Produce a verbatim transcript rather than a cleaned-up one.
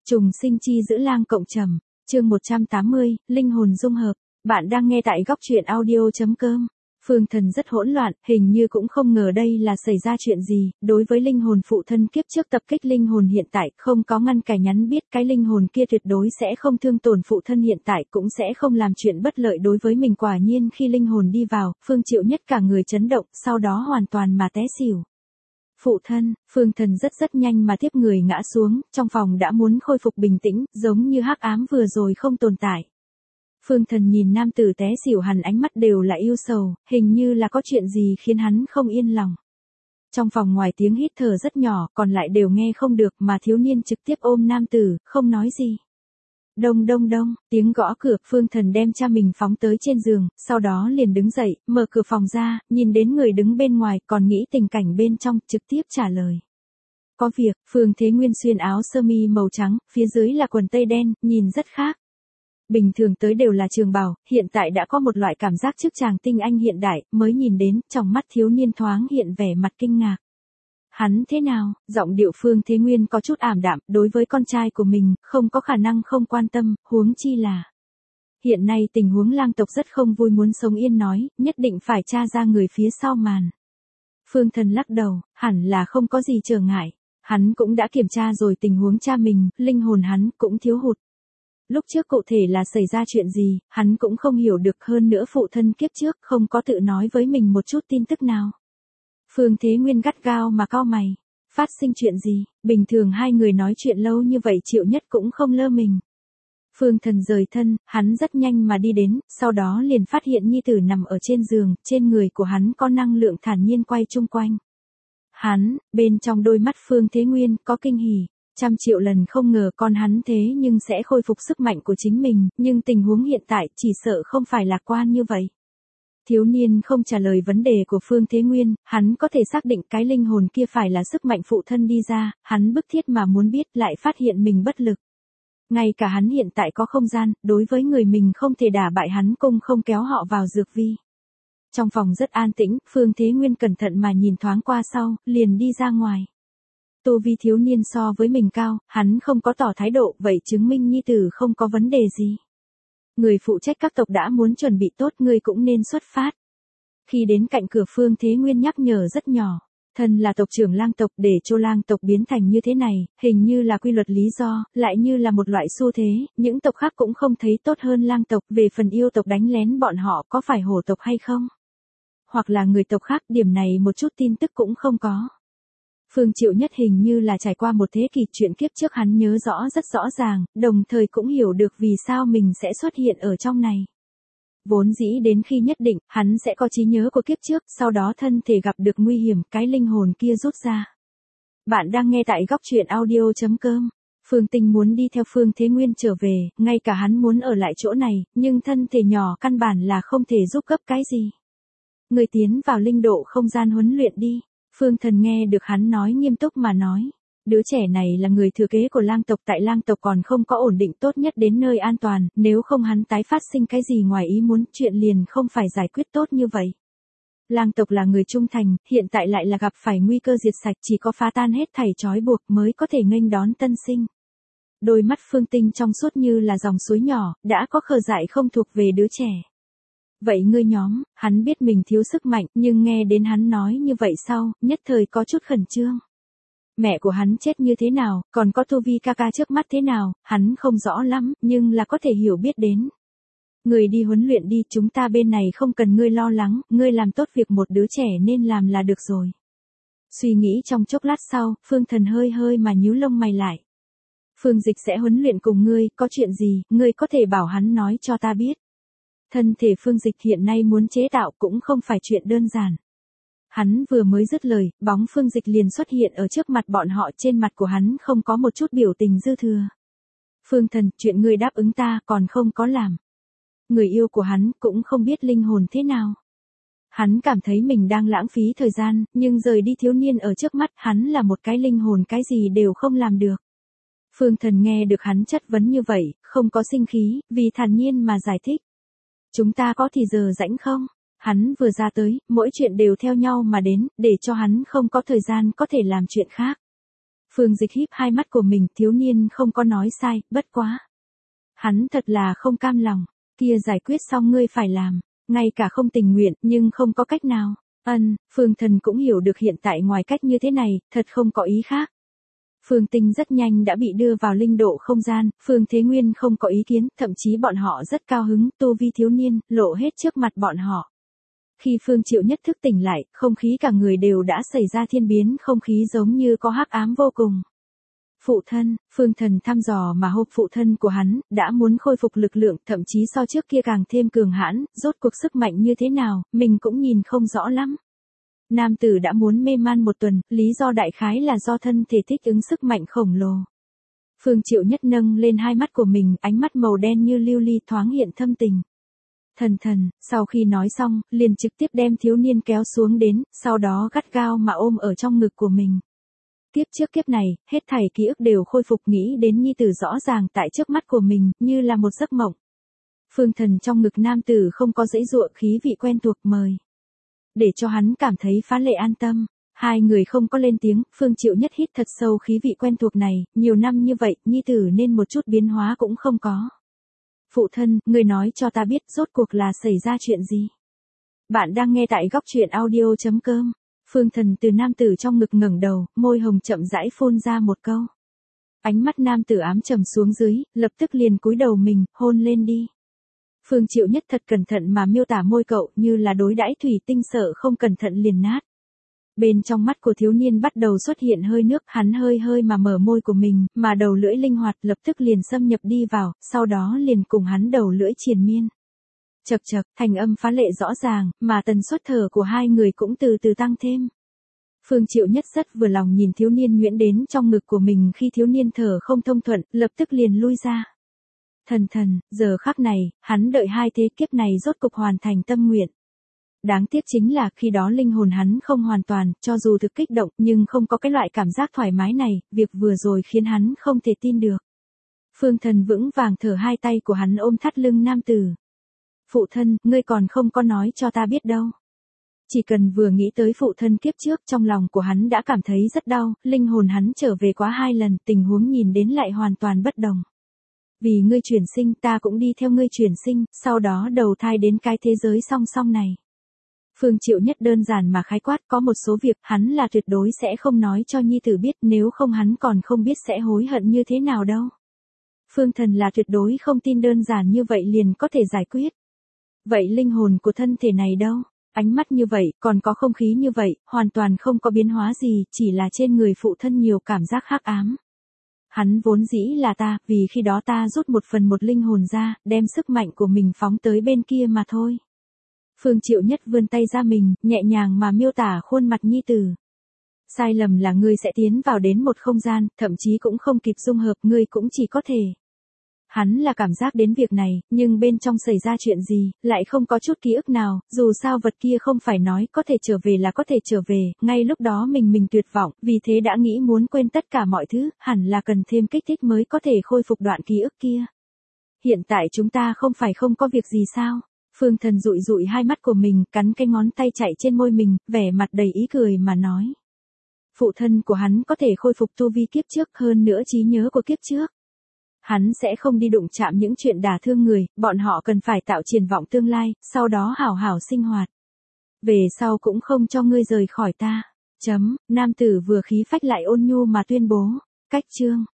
Trùng sinh chi giữ lang cộng trầm, chương một trăm tám mươi, linh hồn dung hợp. Bạn đang nghe tại góc truyện audio.com. Phương Thần rất hỗn loạn, hình như cũng không ngờ đây là xảy ra chuyện gì, đối với linh hồn phụ thân kiếp trước tập kích linh hồn hiện tại, không có ngăn cản nhắn biết cái linh hồn kia tuyệt đối sẽ không thương tổn phụ thân hiện tại, cũng sẽ không làm chuyện bất lợi đối với mình. Quả nhiên khi linh hồn đi vào, Phương Triệu Nhất cả người chấn động, sau đó hoàn toàn mà té xỉu. Phụ thân, Phương Thần rất rất nhanh mà tiếp người ngã xuống, trong phòng đã muốn khôi phục bình tĩnh, giống như hắc ám vừa rồi không tồn tại. Phương Thần nhìn nam tử té xỉu hẳn ánh mắt đều là yêu sầu, hình như là có chuyện gì khiến hắn không yên lòng. Trong phòng ngoài tiếng hít thở rất nhỏ, còn lại đều nghe không được mà thiếu niên trực tiếp ôm nam tử, không nói gì. Đông đông đông, tiếng gõ cửa, Phương Thần đem cha mình phóng tới trên giường, sau đó liền đứng dậy, mở cửa phòng ra, nhìn đến người đứng bên ngoài, còn nghĩ tình cảnh bên trong, trực tiếp trả lời. Có việc, Phương Thế Nguyên xuyên áo sơ mi màu trắng, phía dưới là quần tây đen, nhìn rất khác. Bình thường tới đều là trường bào, hiện tại đã có một loại cảm giác trước chàng tinh anh hiện đại, mới nhìn đến, trong mắt thiếu niên thoáng hiện vẻ mặt kinh ngạc. Hắn thế nào? Giọng điệu Phương Thế Nguyên có chút ảm đạm, đối với con trai của mình, không có khả năng không quan tâm, huống chi là. Hiện nay tình huống lang tộc rất không vui, muốn sống yên nói, nhất định phải tra ra người phía sau màn. Phương Thần lắc đầu, hẳn là không có gì trở ngại. Hắn cũng đã kiểm tra rồi tình huống cha mình, linh hồn hắn cũng thiếu hụt. Lúc trước cụ thể là xảy ra chuyện gì, hắn cũng không hiểu được, hơn nữa phụ thân kiếp trước không có tự nói với mình một chút tin tức nào. Phương Thế Nguyên gắt gao mà cau mày. Phát sinh chuyện gì? Bình thường hai người nói chuyện lâu như vậy Triệu Nhất cũng không lơ mình. Phương Thần rời thân, hắn rất nhanh mà đi đến, sau đó liền phát hiện nhi tử nằm ở trên giường, trên người của hắn có năng lượng thản nhiên quay chung quanh. Hắn, bên trong đôi mắt Phương Thế Nguyên có kinh hỉ. Trăm triệu lần không ngờ con hắn thế nhưng sẽ khôi phục sức mạnh của chính mình, nhưng tình huống hiện tại chỉ sợ không phải lạc quan như vậy. Thiếu niên không trả lời vấn đề của Phương Thế Nguyên, hắn có thể xác định cái linh hồn kia phải là sức mạnh phụ thân đi ra, hắn bức thiết mà muốn biết, lại phát hiện mình bất lực. Ngay cả hắn hiện tại có không gian, đối với người mình không thể đả bại, hắn cũng không kéo họ vào dược vi. Trong phòng rất an tĩnh, Phương Thế Nguyên cẩn thận mà nhìn thoáng qua sau, liền đi ra ngoài. Tu vi thiếu niên so với mình cao, hắn không có tỏ thái độ, vậy chứng minh nhi tử không có vấn đề gì. Người phụ trách các tộc đã muốn chuẩn bị tốt, ngươi cũng nên xuất phát. Khi đến cạnh cửa, Phương Thế Nguyên nhắc nhở rất nhỏ. Thân là tộc trưởng lang tộc, để cho lang tộc biến thành như thế này, hình như là quy luật lý do, lại như là một loại xu thế, những tộc khác cũng không thấy tốt hơn lang tộc. Về phần yêu tộc đánh lén bọn họ có phải hổ tộc hay không? Hoặc là người tộc khác, điểm này một chút tin tức cũng không có. Phương Triệu Nhất hình như là trải qua một thế kỷ, chuyện kiếp trước hắn nhớ rõ rất rõ ràng, đồng thời cũng hiểu được vì sao mình sẽ xuất hiện ở trong này. Vốn dĩ đến khi nhất định, hắn sẽ có trí nhớ của kiếp trước, sau đó thân thể gặp được nguy hiểm, cái linh hồn kia rút ra. Bạn đang nghe tại góc truyện audio.com. Phương Tinh muốn đi theo Phương Thế Nguyên trở về, ngay cả hắn muốn ở lại chỗ này, nhưng thân thể nhỏ căn bản là không thể giúp gấp cái gì. Người tiến vào linh độ không gian huấn luyện đi. Phương Thần nghe được hắn nói nghiêm túc mà nói. Đứa trẻ này là người thừa kế của lang tộc, tại lang tộc còn không có ổn định tốt nhất đến nơi an toàn, nếu không hắn tái phát sinh cái gì ngoài ý muốn, chuyện liền không phải giải quyết tốt như vậy. Lang tộc là người trung thành, hiện tại lại là gặp phải nguy cơ diệt sạch, chỉ có phá tan hết thảy trói buộc mới có thể nghênh đón tân sinh. Đôi mắt Phương Tinh trong suốt như là dòng suối nhỏ, đã có khờ dại không thuộc về đứa trẻ. Vậy ngươi nhóm, hắn biết mình thiếu sức mạnh, nhưng nghe đến hắn nói như vậy sau, nhất thời có chút khẩn trương. Mẹ của hắn chết như thế nào, còn có tu vi ca ca trước mắt thế nào, hắn không rõ lắm, nhưng là có thể hiểu biết đến. Người đi huấn luyện đi, chúng ta bên này không cần ngươi lo lắng, ngươi làm tốt việc một đứa trẻ nên làm là được rồi. Suy nghĩ trong chốc lát sau, Phương Thần hơi hơi mà nhíu lông mày lại. Phương Dịch sẽ huấn luyện cùng ngươi, có chuyện gì, ngươi có thể bảo hắn nói cho ta biết. Thân thể Phương Dịch hiện nay muốn chế tạo cũng không phải chuyện đơn giản. Hắn vừa mới dứt lời, bóng Phương Dịch liền xuất hiện ở trước mặt bọn họ, trên mặt của hắn không có một chút biểu tình dư thừa. Phương Thần, chuyện ngươi đáp ứng ta còn không có làm. Người yêu của hắn cũng không biết linh hồn thế nào. Hắn cảm thấy mình đang lãng phí thời gian, nhưng rời đi thiếu niên ở trước mắt, hắn là một cái linh hồn cái gì đều không làm được. Phương Thần nghe được hắn chất vấn như vậy, không có sinh khí, vì thản nhiên mà giải thích. Chúng ta có thì giờ rảnh không? Hắn vừa ra tới, mỗi chuyện đều theo nhau mà đến, để cho hắn không có thời gian có thể làm chuyện khác. Phương Dịch híp hai mắt của mình, thiếu niên không có nói sai, bất quá. Hắn thật là không cam lòng, kia giải quyết xong ngươi phải làm, ngay cả không tình nguyện, nhưng không có cách nào. Ân, Phương Thần cũng hiểu được hiện tại ngoài cách như thế này, thật không có ý khác. Phương Tinh rất nhanh đã bị đưa vào linh độ không gian, Phương Thế Nguyên không có ý kiến, thậm chí bọn họ rất cao hứng, tu vi thiếu niên, lộ hết trước mặt bọn họ. Khi Phương Triệu Nhất thức tỉnh lại, không khí cả người đều đã xảy ra thiên biến, không khí giống như có hắc ám vô cùng. Phụ thân, Phương Thần thăm dò mà hô phụ thân của hắn, đã muốn khôi phục lực lượng, thậm chí so trước kia càng thêm cường hãn, rốt cuộc sức mạnh như thế nào, mình cũng nhìn không rõ lắm. Nam tử đã muốn mê man một tuần, lý do đại khái là do thân thể thích ứng sức mạnh khổng lồ. Phương Triệu Nhất nâng lên hai mắt của mình, ánh mắt màu đen như lưu ly thoáng hiện thâm tình. Thần thần, sau khi nói xong, liền trực tiếp đem thiếu niên kéo xuống đến, sau đó gắt gao mà ôm ở trong ngực của mình. Tiếp trước kiếp này, hết thảy ký ức đều khôi phục, nghĩ đến nhi tử rõ ràng tại trước mắt của mình, như là một giấc mộng. Phương Thần trong ngực nam tử không có dãy dụa, khí vị quen thuộc mời. Để cho hắn cảm thấy phá lệ an tâm. Hai người không có lên tiếng, Phương Triệu Nhất hít thật sâu khí vị quen thuộc này, nhiều năm như vậy, nhi tử nên một chút biến hóa cũng không có. Phụ thân, người nói cho ta biết rốt cuộc là xảy ra chuyện gì. Bạn đang nghe tại góc truyện audio chấm com. Phương Thần từ nam tử trong ngực ngẩng đầu, môi hồng chậm rãi phun ra một câu. Ánh mắt nam tử ám trầm xuống dưới, lập tức liền cúi đầu mình, hôn lên đi. Phương Triệu Nhất thật cẩn thận mà miêu tả môi cậu như là đối đãi thủy tinh sợ không cẩn thận liền nát. Bên trong mắt của thiếu niên bắt đầu xuất hiện hơi nước, hắn hơi hơi mà mở môi của mình, mà đầu lưỡi linh hoạt lập tức liền xâm nhập đi vào, sau đó liền cùng hắn đầu lưỡi triền miên. Chậc chậc, thành âm phá lệ rõ ràng, mà tần suất thở của hai người cũng từ từ tăng thêm. Phương Triệu Nhất rất vừa lòng nhìn thiếu niên nhuyễn đến trong ngực của mình, khi thiếu niên thở không thông thuận, lập tức liền lui ra. Thần thần, giờ khắc này, hắn đợi hai thế kiếp này rốt cục hoàn thành tâm nguyện. Đáng tiếc chính là khi đó linh hồn hắn không hoàn toàn, cho dù thực kích động nhưng không có cái loại cảm giác thoải mái này, việc vừa rồi khiến hắn không thể tin được. Phương Thần vững vàng thở, hai tay của hắn ôm thắt lưng nam tử. Phụ thân, ngươi còn không có nói cho ta biết đâu. Chỉ cần vừa nghĩ tới phụ thân kiếp trước, trong lòng của hắn đã cảm thấy rất đau, linh hồn hắn trở về quá hai lần, tình huống nhìn đến lại hoàn toàn bất đồng. Vì ngươi chuyển sinh, ta cũng đi theo ngươi chuyển sinh, sau đó đầu thai đến cái thế giới song song này. Phương Triệu Nhất đơn giản mà khái quát, có một số việc hắn là tuyệt đối sẽ không nói cho nhi tử biết, nếu không hắn còn không biết sẽ hối hận như thế nào đâu. Phương Thần là tuyệt đối không tin đơn giản như vậy liền có thể giải quyết. Vậy linh hồn của thân thể này đâu? Ánh mắt như vậy, còn có không khí như vậy, hoàn toàn không có biến hóa gì, chỉ là trên người phụ thân nhiều cảm giác hắc ám. Hắn vốn dĩ là ta, vì khi đó ta rút một phần một linh hồn ra, đem sức mạnh của mình phóng tới bên kia mà thôi. Phương Triệu Nhất vươn tay ra mình, nhẹ nhàng mà miêu tả khuôn mặt nhi tử. Sai lầm là ngươi sẽ tiến vào đến một không gian, thậm chí cũng không kịp dung hợp, ngươi cũng chỉ có thể. Hắn là cảm giác đến việc này, nhưng bên trong xảy ra chuyện gì, lại không có chút ký ức nào, dù sao vật kia không phải nói có thể trở về là có thể trở về, ngay lúc đó mình mình tuyệt vọng, vì thế đã nghĩ muốn quên tất cả mọi thứ, hẳn là cần thêm kích thích mới có thể khôi phục đoạn ký ức kia. Hiện tại chúng ta không phải không có việc gì sao? Phương Thần dụi dụi hai mắt của mình, cắn cái ngón tay chạy trên môi mình, vẻ mặt đầy ý cười mà nói. Phụ thân của hắn có thể khôi phục tu vi kiếp trước, hơn nữa trí nhớ của kiếp trước. Hắn sẽ không đi đụng chạm những chuyện đả thương người, bọn họ cần phải tạo triển vọng tương lai, sau đó hảo hảo sinh hoạt. Về sau cũng không cho ngươi rời khỏi ta. Chấm, nam tử vừa khí phách lại ôn nhu mà tuyên bố. Cách chương.